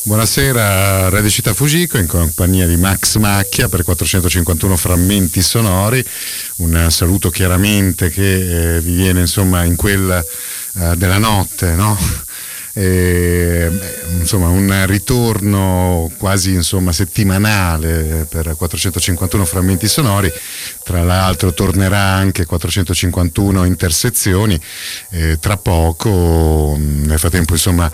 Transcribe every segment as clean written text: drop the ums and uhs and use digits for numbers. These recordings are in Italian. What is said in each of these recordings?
Buonasera, Radio Città Fujiko in compagnia di Max Macchia per 451 frammenti sonori. Un saluto chiaramente che vi viene insomma in quella della notte, no? Insomma un ritorno quasi insomma settimanale per 451 frammenti sonori. Tra l'altro tornerà anche 451 intersezioni tra poco. Nel frattempo insomma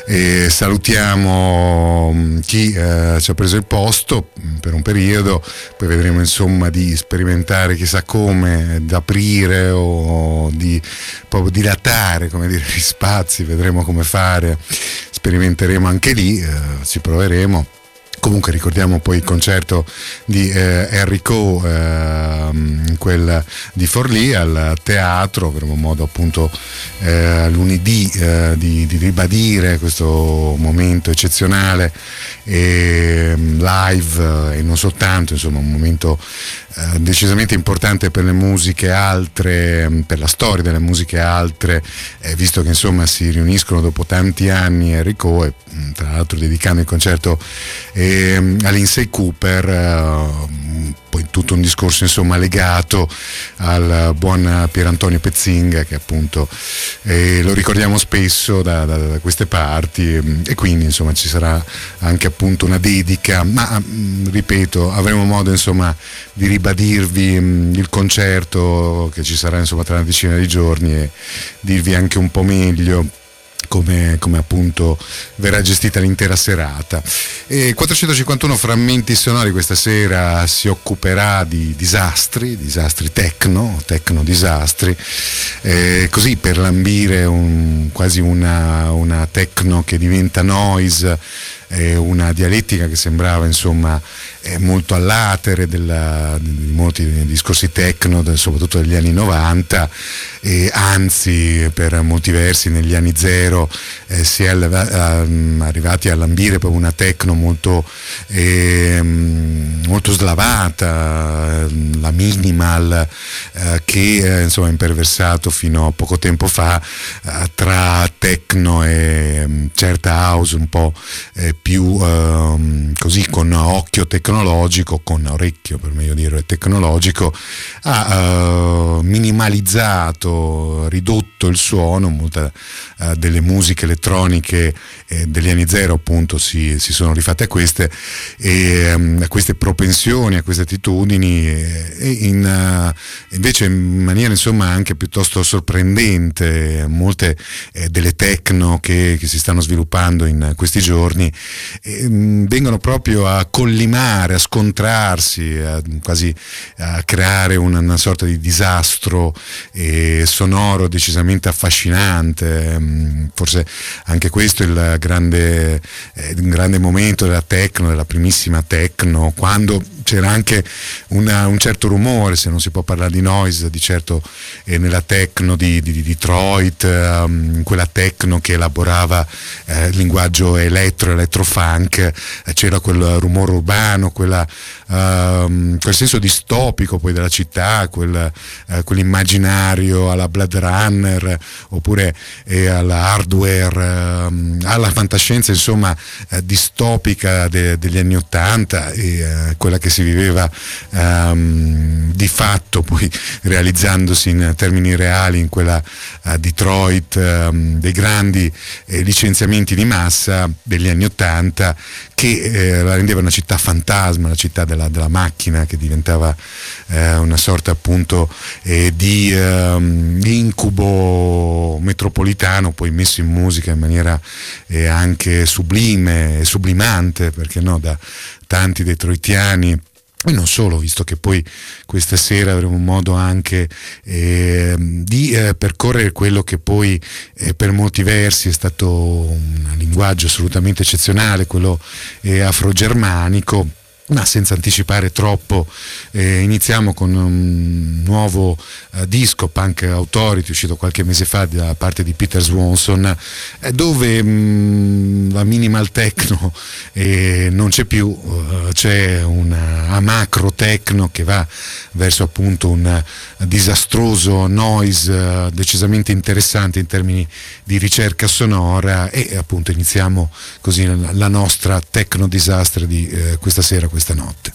salutiamo chi ci ha preso il posto per un periodo, poi vedremo insomma di sperimentare chissà come, di aprire o di proprio dilatare, come dire, gli spazi, vedremo come fare, sperimenteremo anche lì, ci proveremo. Comunque ricordiamo poi il concerto di Enrico, quel di Forlì al teatro. Avremo modo appunto lunedì di ribadire questo momento eccezionale live e non soltanto, insomma un momento decisamente importante per le musiche altre, per la storia delle musiche altre, visto che insomma si riuniscono dopo tanti anni Enrico, e tra l'altro dedicando il concerto a Lindsay Cooper, poi tutto un discorso insomma legato al buon Pierantonio Pezzinga, che appunto lo ricordiamo spesso da queste parti, e quindi insomma ci sarà anche appunto una dedica, ma ripeto, avremo modo insomma di ribadirvi il concerto che ci sarà insomma tra una decina di giorni e dirvi anche un po' meglio come appunto verrà gestita l'intera serata. E 451 frammenti sonori questa sera si occuperà di disastri techno disastri, così per lambire quasi una techno che diventa noise, una dialettica che sembrava insomma molto all'atere di molti discorsi techno, soprattutto degli anni 90, anzi per molti versi negli anni zero si è arrivati a lambire proprio una techno molto slavata, la minimal, che insomma è imperversato fino a poco tempo fa tra techno e certa house un po' più così con occhio tecnologico, con orecchio per meglio dire tecnologico, ha minimalizzato, ridotto il suono. Molta delle musiche elettroniche degli anni zero appunto si sono rifatte a queste propensioni, a queste attitudini, invece in maniera insomma anche piuttosto sorprendente molte delle techno che si stanno sviluppando in questi giorni vengono proprio a collimare, a scontrarsi, quasi a creare una sorta di disastro sonoro decisamente affascinante. Forse anche questo è il grande momento della techno, della primissima techno, quando c'era anche un certo rumore, se non si può parlare di noise, di certo nella techno di Detroit, quella techno che elaborava il linguaggio elettrofunk, c'era quel rumore urbano, quel senso distopico poi della città, quell'immaginario alla Blade Runner oppure alla Hardware, alla fantascienza insomma distopica degli anni '80, quella che si viveva di fatto poi realizzandosi in termini reali in quella Detroit dei grandi licenziamenti di massa degli anni '80, che la rendeva una città fantasma, la città della macchina, che diventava una sorta appunto di incubo metropolitano, poi messo in musica in maniera anche sublime, sublimante, perché no, da tanti detroitiani. E non solo, visto che poi questa sera avremo modo anche di percorrere quello che poi per molti versi è stato un linguaggio assolutamente eccezionale, quello afrogermanico, Ma senza anticipare troppo, iniziamo con un nuovo disco, Punk Authority, uscito qualche mese fa da parte di Peter Swanson, dove la minimal techno non c'è più, c'è una macro techno che va verso appunto un disastroso noise decisamente interessante in termini di ricerca sonora, e appunto iniziamo così la nostra techno disaster di questa sera, questa notte.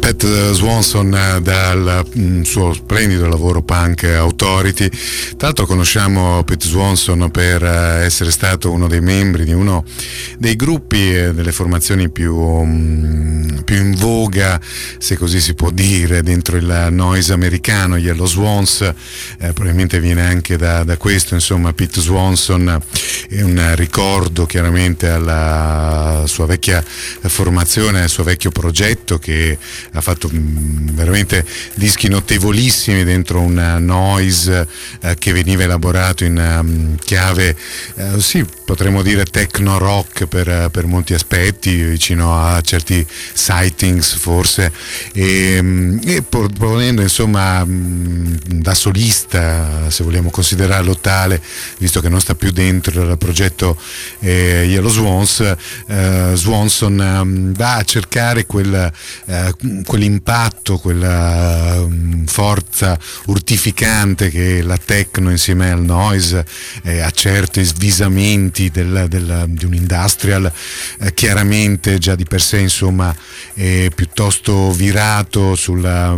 Pat Swanson dal suo splendido lavoro Punk Authority. Tra l'altro conosciamo Pat Swanson per essere stato uno dei membri di uno dei gruppi delle formazioni più in voga, se così si può dire, dentro il noise americano, gli Yellow Swans. Probabilmente viene anche da questo, insomma. Pete Swanson è un ricordo chiaramente alla sua vecchia formazione, al suo vecchio progetto, che ha fatto veramente dischi notevolissimi dentro un noise che veniva elaborato in chiave, sì, potremmo dire techno rock per molti aspetti, vicino a certi sightings forse, e proponendo insomma da solista, se vogliamo considerarlo tale, visto che non sta più dentro il progetto Yellow Swans, Swanson va a cercare quell'impatto, quella forza urtificante che la techno insieme al noise a certi svisamenti di un industrial chiaramente già di per sé, insomma, piuttosto virato sulla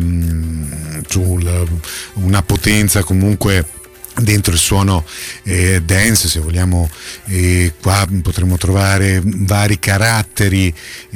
una potenza comunque dentro il suono dance, se vogliamo. Qua potremmo trovare vari caratteri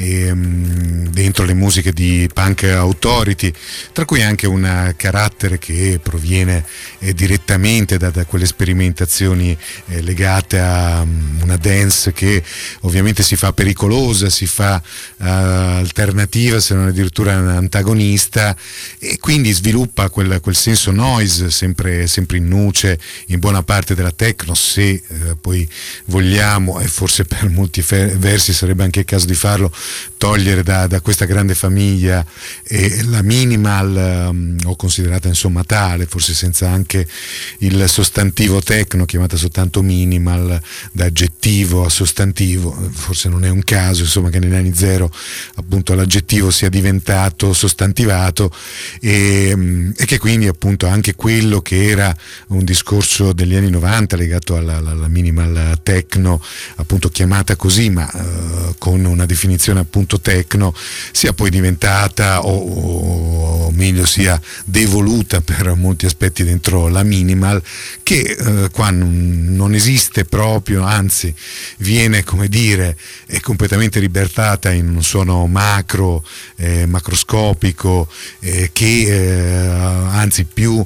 dentro le musiche di Punk Authority, tra cui anche un carattere che proviene direttamente da quelle sperimentazioni legate a una dance che ovviamente si fa pericolosa, si fa alternativa, se non addirittura antagonista, e quindi sviluppa quel senso noise sempre in nuce in buona parte della techno, se poi vogliamo, e forse per molti versi sarebbe anche il caso di farlo, togliere da questa grande famiglia la minimal, o considerata insomma tale, forse senza anche il sostantivo techno, chiamata soltanto minimal, da aggettivo a sostantivo. Forse non è un caso, insomma, che negli anni zero appunto l'aggettivo sia diventato sostantivato, e che quindi appunto anche quello che era un discorso degli anni 90 legato alla minimal techno, appunto chiamata così, ma con una definizione appunto techno, sia poi diventata o meglio sia devoluta per molti aspetti dentro la minimal, che qua non esiste proprio, anzi viene, come dire, è completamente libertata in un suono macroscopico, che anzi più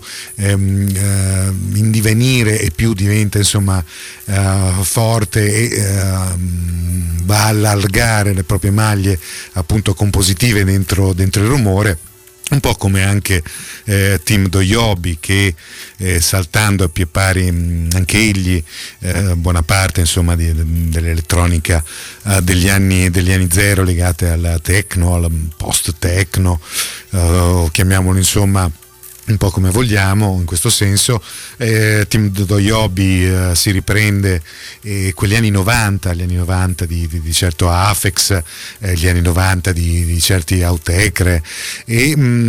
in divenire e più diventa insomma forte, e va a allargare le proprie maglie appunto compositive dentro il rumore. Un po' come anche Tim Doyobi, che saltando a pie pari anche egli buona parte insomma dell'elettronica degli anni zero legate alla techno, alla post techno, chiamiamolo insomma un po' come vogliamo in questo senso. Tim Doyobi si riprende quegli anni 90, gli anni 90 di certo Aphex, gli anni 90 di certi Autechre, e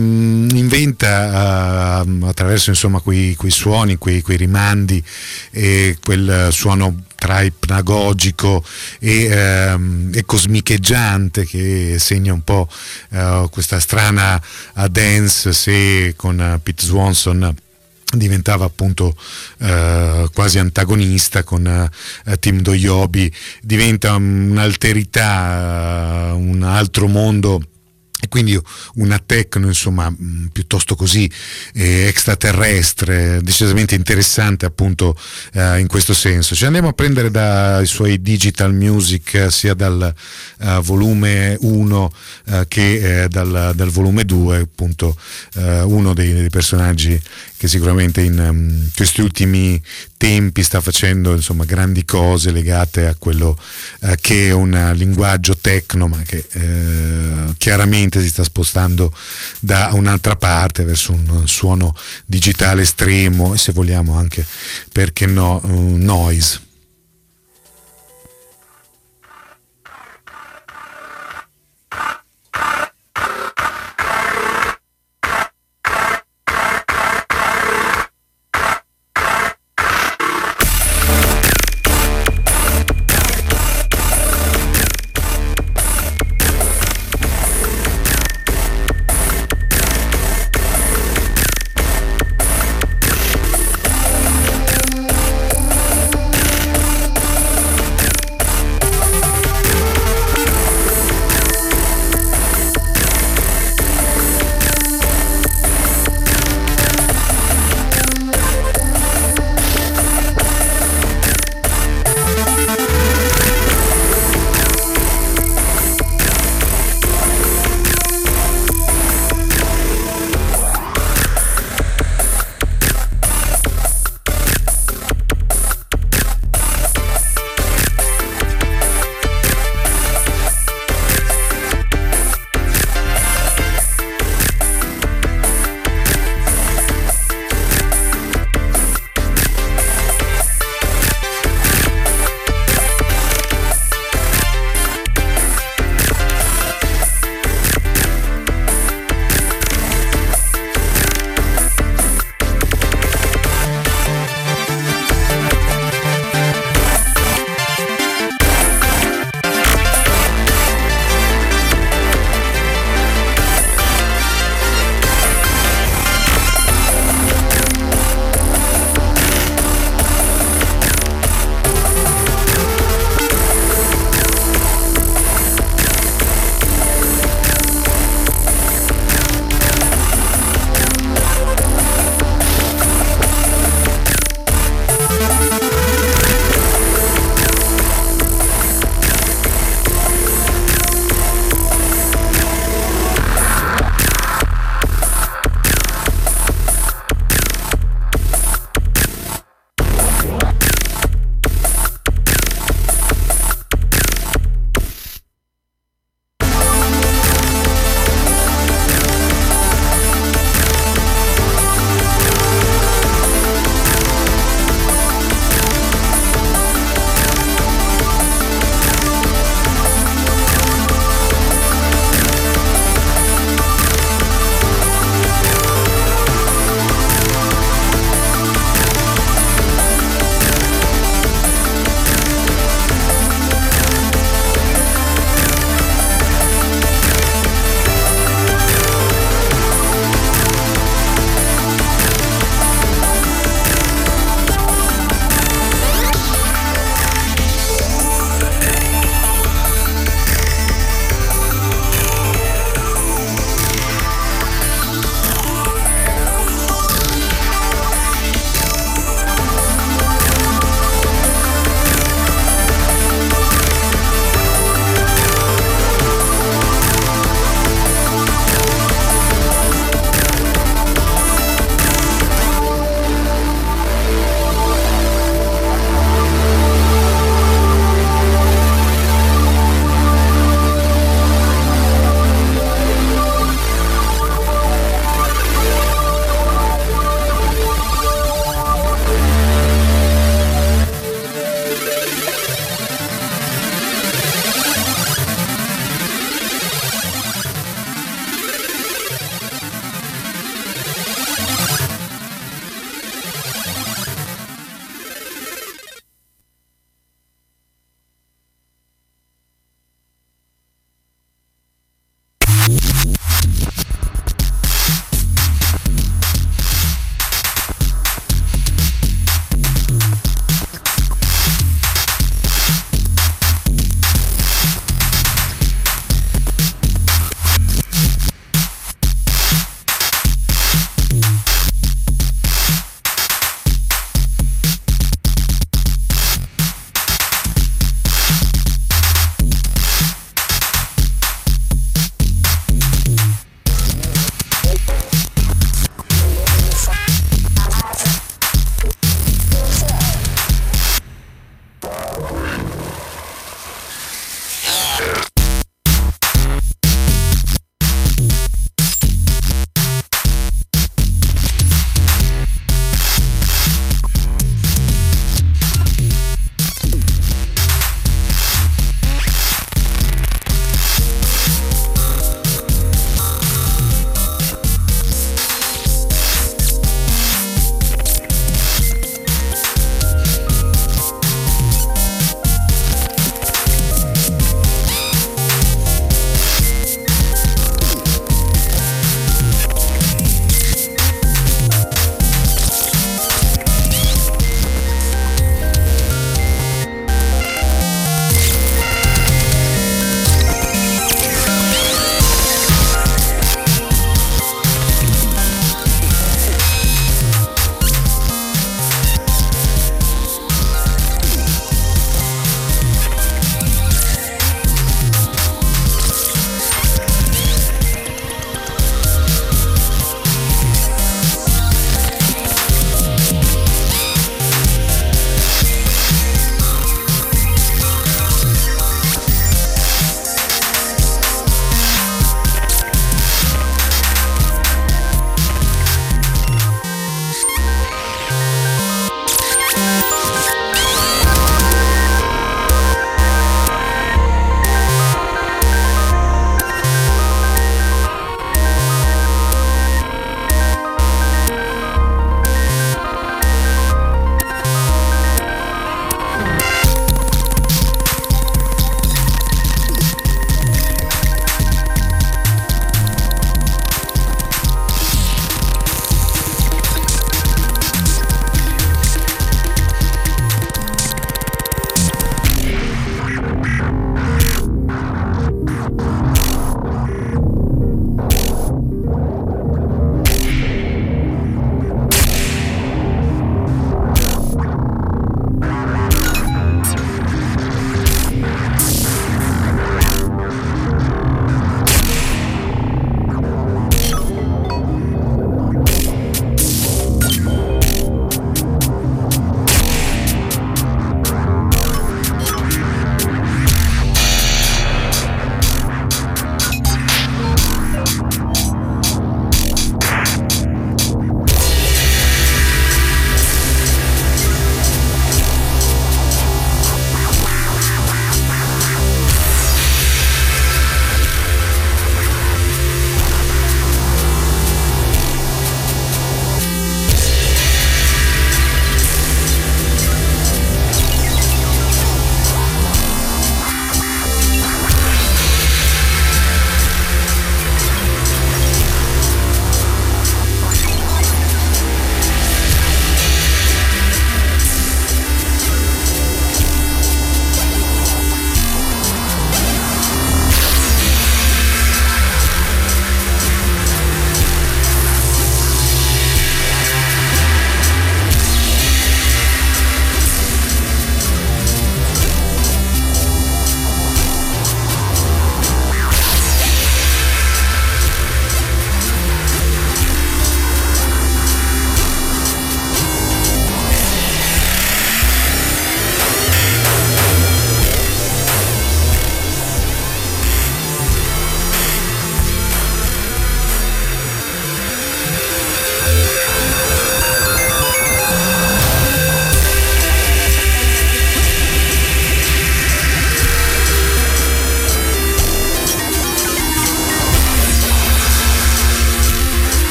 inventa attraverso insomma quei suoni, quei rimandi, quel suono tra ipnagogico e cosmicheggiante che segna un po' questa strana dance, se con Pete Swanson diventava appunto quasi antagonista, con Tim Doyobi diventa un'alterità, un altro mondo, e quindi una techno insomma piuttosto così extraterrestre, decisamente interessante appunto in questo senso. Ci andiamo a prendere dai suoi Digital Music, sia dal volume 1 che dal volume 2, appunto uno dei personaggi che sicuramente in questi ultimi tempi sta facendo insomma grandi cose legate a quello che è un linguaggio techno, ma che chiaramente si sta spostando da un'altra parte verso un suono digitale estremo, e se vogliamo anche, perché no, noise.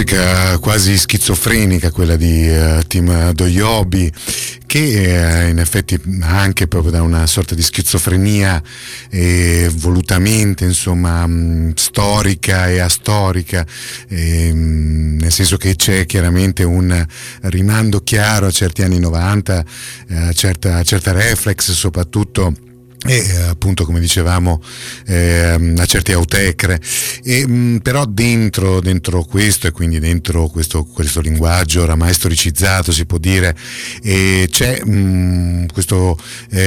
musica quasi schizofrenica, quella di Tim Doyobi, che in effetti anche proprio da una sorta di schizofrenia volutamente insomma storica e astorica, nel senso che c'è chiaramente un rimando chiaro a certi anni 90, a certa reflex soprattutto, e appunto, come dicevamo, a certi autechre, però dentro questo, e quindi dentro questo linguaggio oramai storicizzato, si può dire, c'è questo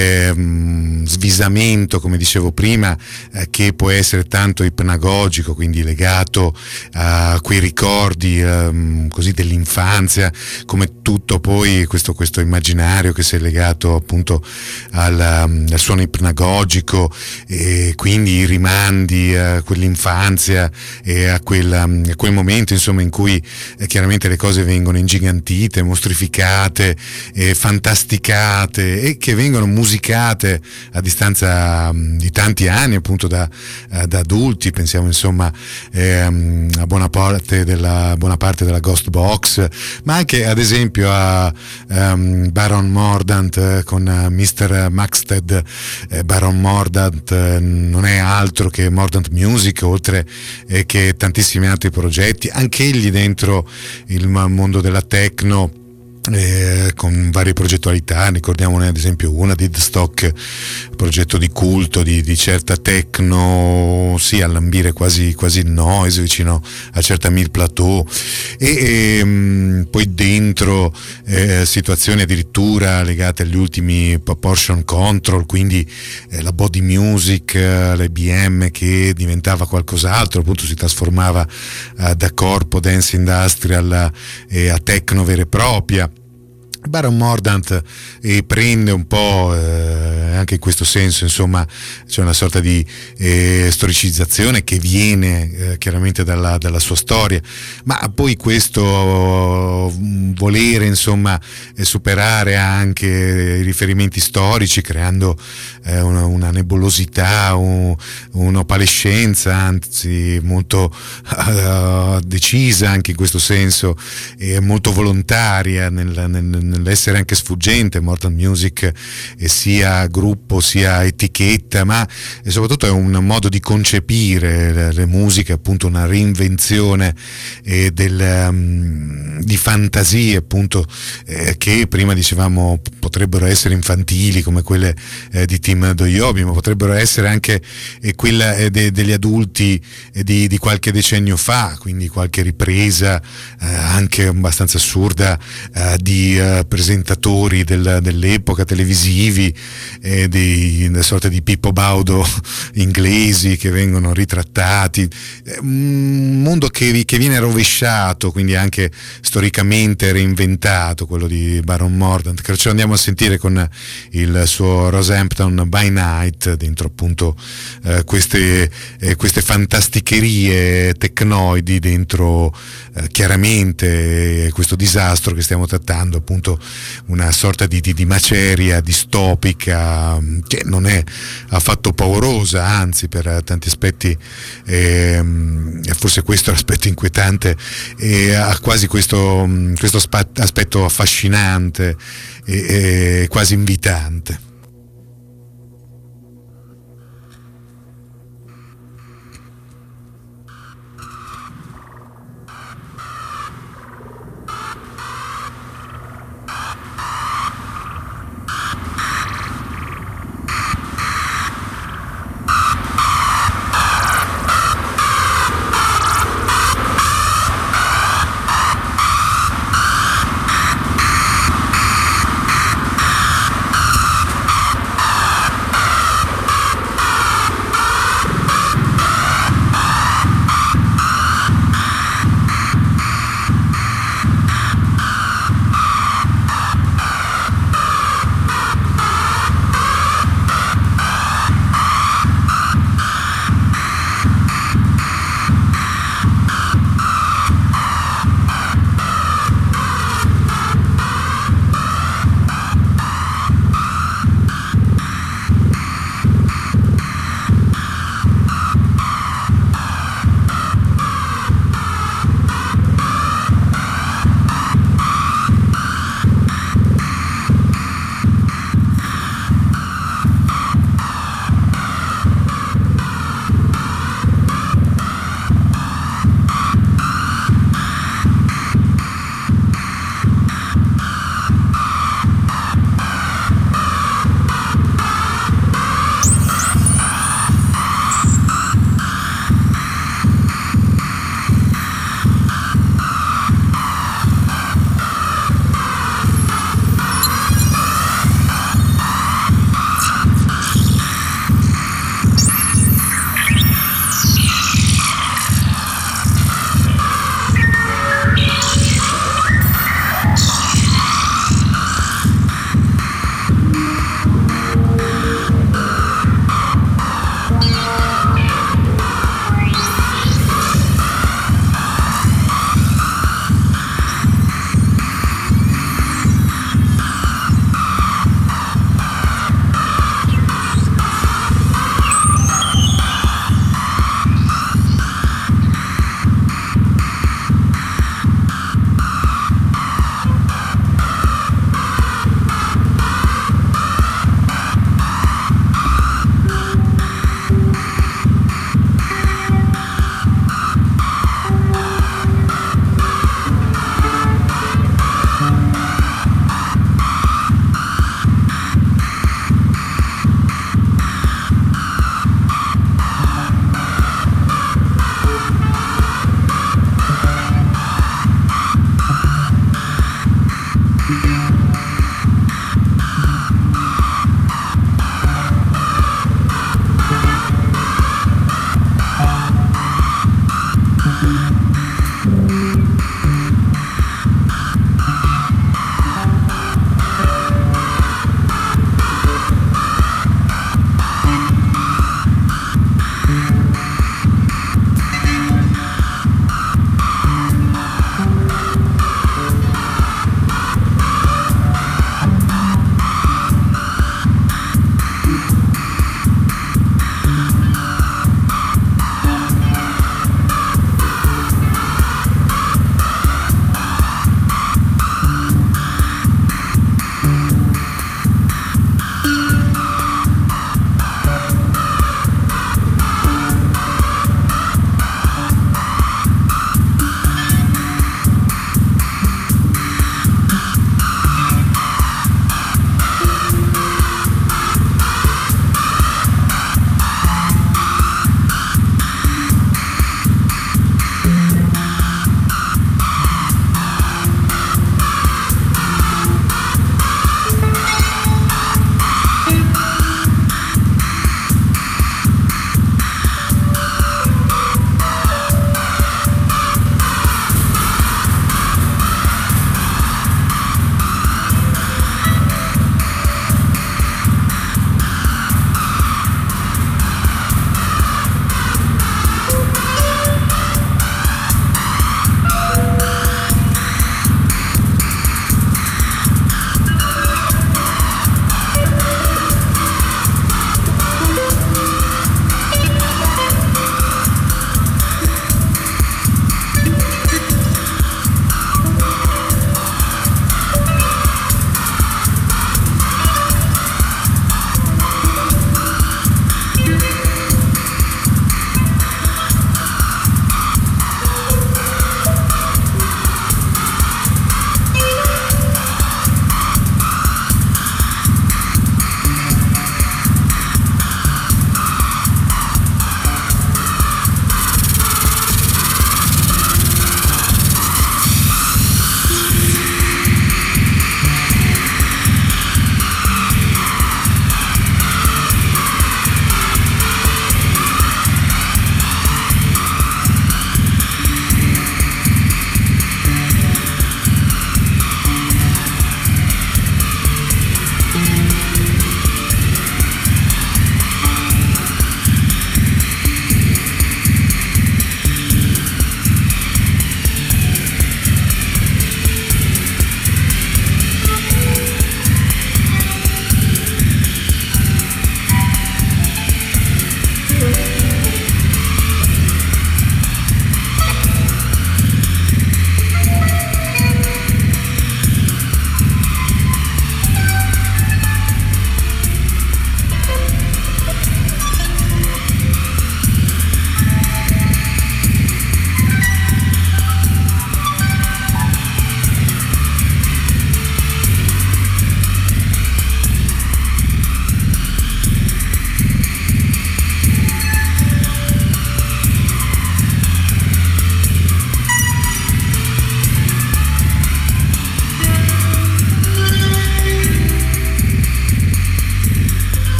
svisamento, come dicevo prima, che può essere tanto ipnagogico, quindi legato a quei ricordi così dell'infanzia, come tutto poi questo immaginario che si è legato appunto al suono ipnagogico, e quindi i rimandi a quell'infanzia e a quel momento insomma in cui chiaramente le cose vengono ingigantite, mostrificate, fantasticate, e che vengono musicate a distanza di tanti anni appunto da adulti. Pensiamo insomma a buona parte della Ghost Box, ma anche ad esempio a Baron Mordaunt con Mr. Maxted. Baron Mordaunt non è altro che Mordaunt Music, oltre che tantissimi altri progetti, anche egli dentro il mondo della techno, con varie progettualità. Ricordiamone ad esempio una di The Stock, progetto di culto di certa techno, sì, all'ambire quasi noise, vicino a certa mid plateau, e poi dentro situazioni addirittura legate agli ultimi Proportion Control, quindi la body music, l'EBM che diventava qualcos'altro, appunto si trasformava da corpo dance industrial a techno vera e propria. Baron Mordaunt prende un po' anche in questo senso, insomma, c'è una sorta di storicizzazione che viene chiaramente dalla sua storia, ma poi questo volere insomma superare anche i riferimenti storici, creando una nebulosità, un'opalescenza anzi molto decisa anche in questo senso, e molto volontaria nell'essere anche sfuggente. Mordaunt Music sia gruppo sia etichetta, ma soprattutto è un modo di concepire le musiche, appunto una reinvenzione di fantasie, appunto, che prima dicevamo potrebbero essere infantili come quelle di Tim Doyobi, ma potrebbero essere anche quella degli adulti di qualche decennio fa, quindi qualche ripresa anche abbastanza assurda di presentatori dell'epoca televisivi, una sorta di Pippo Baudo inglesi che vengono ritrattati, un mondo che viene rovesciato, quindi anche storicamente reinventato, quello di Baron Mordaunt, che ce lo andiamo a sentire con il suo Rosehampton by Night, dentro appunto queste fantasticherie tecnoidi, dentro chiaramente questo disastro che stiamo trattando, appunto una sorta di maceria distopica che non è affatto paurosa, anzi per tanti aspetti forse questo è l'aspetto inquietante, ha quasi questo aspetto affascinante e quasi invitante.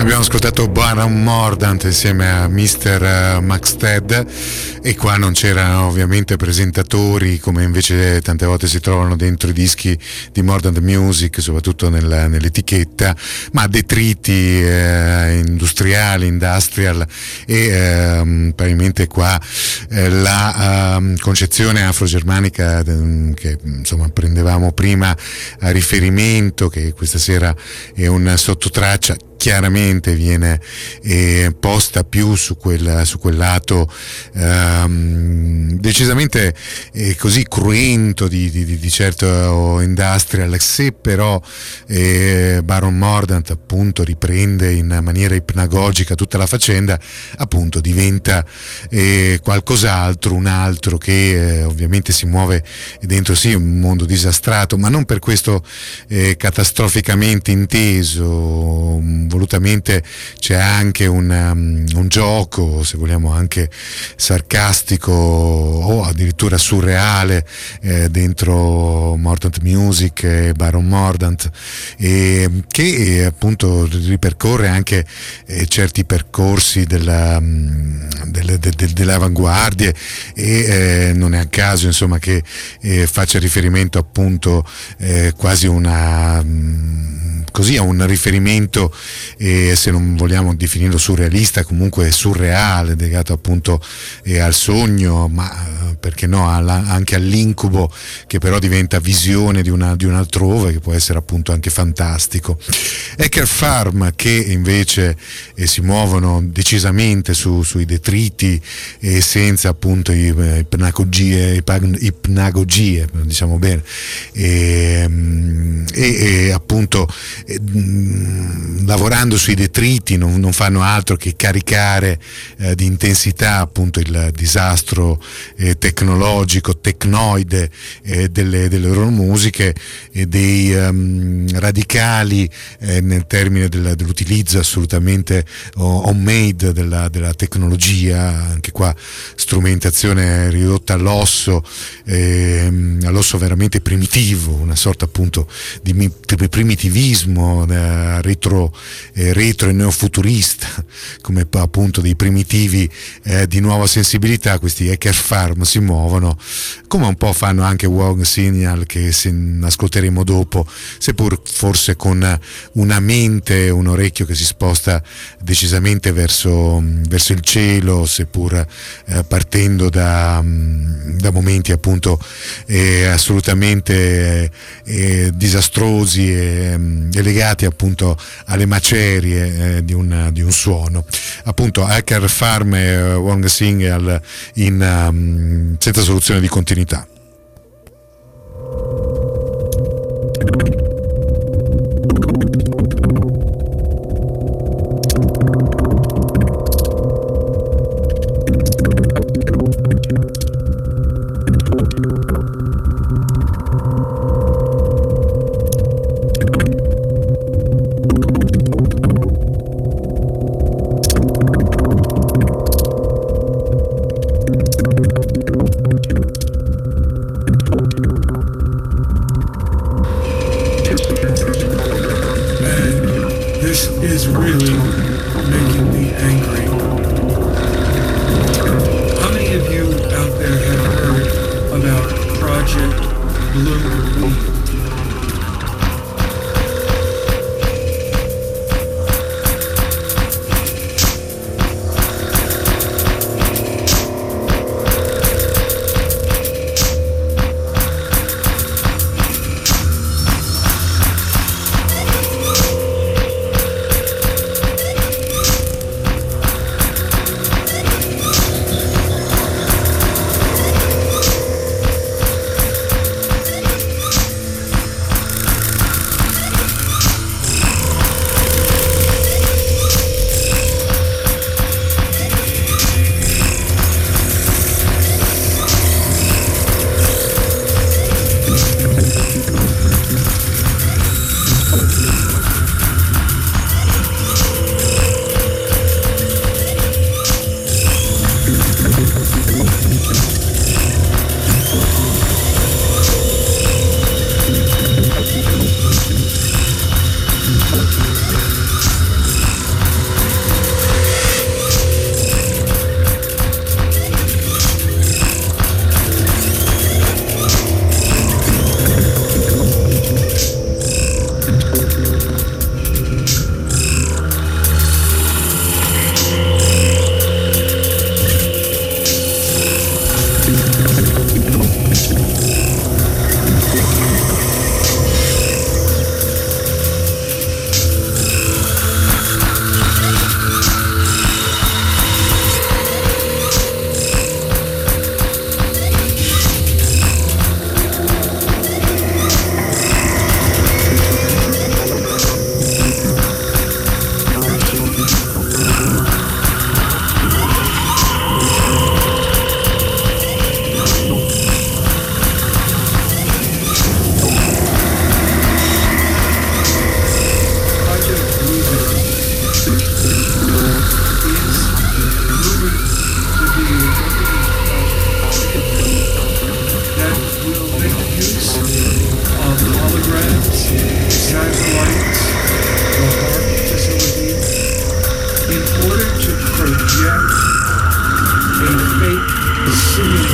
Abbiamo ascoltato Baron Mordant insieme a Mr. Maxted, e qua non c'erano ovviamente presentatori come invece tante volte si trovano dentro i dischi di Mordant Music, soprattutto nell'etichetta, ma detriti industriali, industrial, e parimenti qua la concezione afrogermanica che insomma prendevamo prima a riferimento, che questa sera è un sottotraccia, chiaramente viene posta più su quel lato decisamente così cruento di certo industrial, se però Baron Mordant appunto riprende in maniera ipnagogica tutta la faccenda, appunto diventa qualcos'altro, un altro che ovviamente si muove dentro sì un mondo disastrato, ma non per questo catastroficamente inteso. Volutamente c'è anche un gioco, se vogliamo anche sarcastico o addirittura surreale dentro Mordant Music e Baron Mordant, che appunto ripercorre anche certi percorsi delle avanguardie, e non è a caso insomma che faccia riferimento appunto quasi a un riferimento, se non vogliamo definirlo surrealista, comunque surreale, legato appunto al sogno, ma perché no, anche all'incubo, che però diventa visione di un altrove, che può essere appunto anche fantastico. Hacker Farm, che invece si muovono decisamente sui detriti e senza appunto ipnagogie, diciamo bene, e appunto lavorando sui detriti non fanno altro che caricare di intensità appunto il disastro tecnologico, tecnoide delle loro musiche, e dei radicali nel termine dell'utilizzo assolutamente homemade della tecnologia, anche qua strumentazione ridotta all'osso veramente primitivo, una sorta appunto di primitivismo retro e neofuturista, come appunto dei primitivi di nuova sensibilità. Questi Hacker Farm si muovono come un po' fanno anche Wrong Signal, che ascolteremo dopo, seppur forse con una mente, un orecchio che si sposta decisamente verso il cielo, seppur partendo da momenti appunto assolutamente disastrosi e legati appunto alle macerie di un suono. Appunto Hacker Farm e Wrong Signal senza soluzione di continuità. Sì.